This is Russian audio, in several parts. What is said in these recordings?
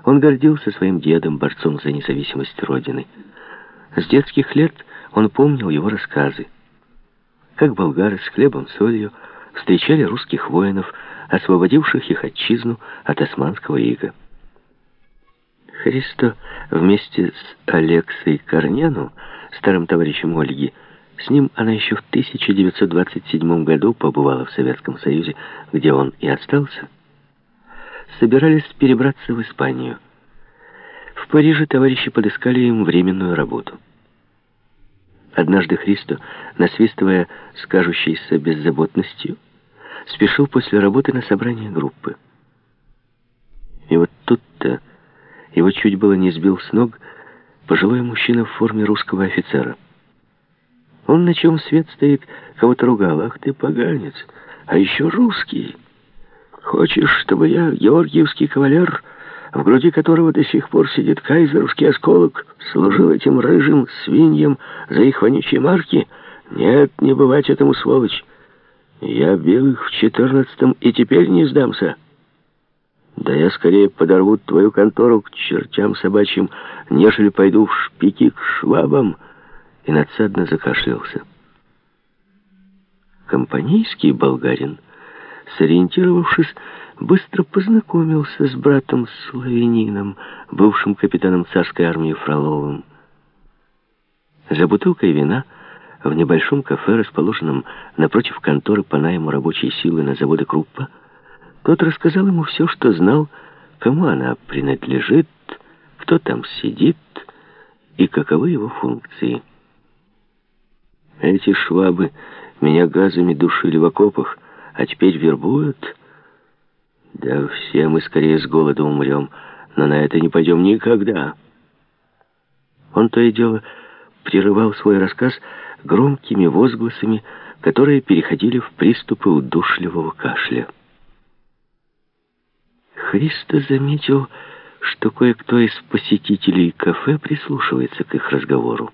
Он гордился своим дедом, борцом за независимость Родины. С детских лет он помнил его рассказы, как болгары с хлебом, солью встречали русских воинов, освободивших их отчизну от османского ига. Христо вместе с Алексой Корняну, старым товарищем Ольги, с ним она еще в 1927 году побывала в Советском Союзе, где он и остался, собирались перебраться в Испанию. В Париже товарищи подыскали им временную работу. Однажды Христо, насвистывая с кажущейся беззаботностью, спешил после работы на собрание группы. И вот тут-то его чуть было не сбил с ног пожилой мужчина в форме русского офицера. Он, на чем свет стоит, кого-то ругал. «Ах ты, поганец, а еще русский! Хочешь, чтобы я, георгиевский кавалер, в груди которого до сих пор сидит кайзеровский осколок, служил этим рыжим свиньям за их вонючие марки? Нет, не бывать этому, сволочь! Я бил их в 14-м и теперь не сдамся. Да я скорее подорву твою контору к чертям собачьим, нежели пойду в шпики к швабам». И надсадно закашлялся. Компанейский болгарин, сориентировавшись, быстро познакомился с братом-славянином, бывшим капитаном царской армии Фроловым. За бутылкой вина в небольшом кафе, расположенном напротив конторы по найму рабочей силы на заводе Круппа, тот рассказал ему все, что знал, кому она принадлежит, кто там сидит и каковы его функции. «Эти швабы меня газами душили в окопах, а теперь вербуют. Да все мы скорее с голоду умрем, но на это не пойдем никогда». Он то и дело прерывал свой рассказ громкими возгласами, которые переходили в приступы удушливого кашля. Христо заметил, что кое-кто из посетителей кафе прислушивается к их разговору.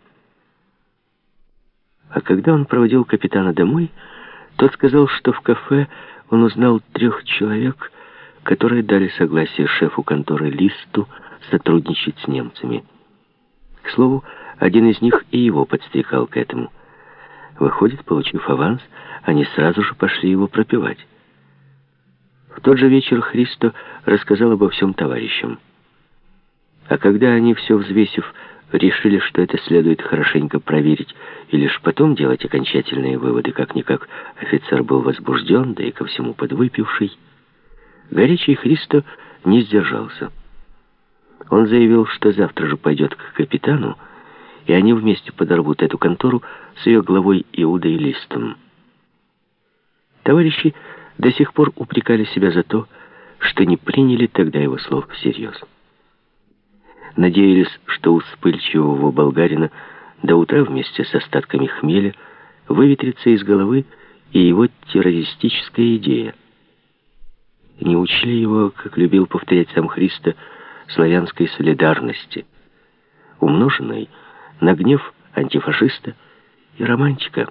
А когда он проводил капитана домой, тот сказал, что в кафе он узнал 3 человек, которые дали согласие шефу конторы Листу сотрудничать с немцами. К слову, один из них и его подстрекал к этому. Выходит, получив аванс, они сразу же пошли его пропивать. В тот же вечер Христо рассказал обо всем товарищам. А когда они, все взвесив, решили, что это следует хорошенько проверить и лишь потом делать окончательные выводы, как-никак офицер был возбужден, да и ко всему подвыпивший, горячий Христо не сдержался. Он заявил, что завтра же пойдет к капитану, и они вместе подорвут эту контору с ее главой Иудой Листом. Товарищи до сих пор упрекали себя за то, что не приняли тогда его слов всерьез. Надеялись, что у вспыльчивого болгарина до утра вместе с остатками хмеля выветрится из головы и его террористическая идея. Не учли его, как любил повторять сам Христо, славянской солидарности, умноженной на гнев антифашиста и романтика.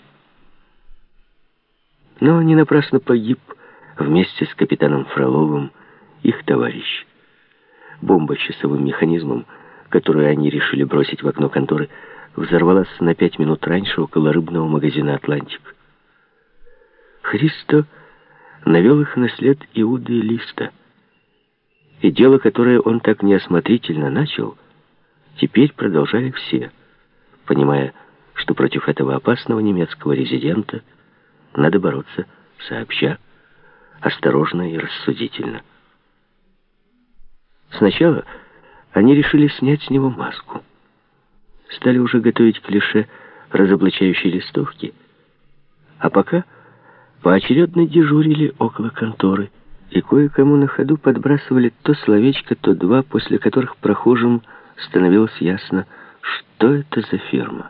Но не напрасно погиб вместе с капитаном Фроловым их товарищ. Бомба с часовым механизмом, которую они решили бросить в окно конторы, взорвалась на 5 минут раньше около рыбного магазина «Атлантик». Христо навел их на след Иуды Листа. И дело, которое он так неосмотрительно начал, теперь продолжали все, понимая, что против этого опасного немецкого резидента надо бороться сообща, осторожно и рассудительно. Сначала они решили снять с него маску. Стали уже готовить клише разоблачающей листовки. А пока поочередно дежурили около конторы и кое-кому на ходу подбрасывали то словечко, то два, после которых прохожим становилось ясно, что это за фирма.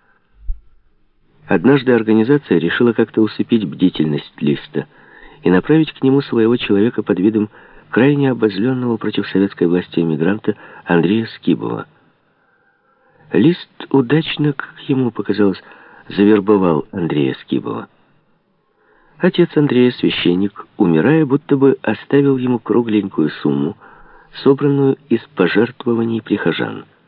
Однажды организация решила как-то усыпить бдительность Листа и направить к нему своего человека под видом крайне обозленного против советской власти эмигранта Андрея Скибова. Лист удачно, как ему показалось, завербовал Андрея Скибова. Отец Андрея, священник, умирая, будто бы оставил ему кругленькую сумму, собранную из пожертвований прихожан.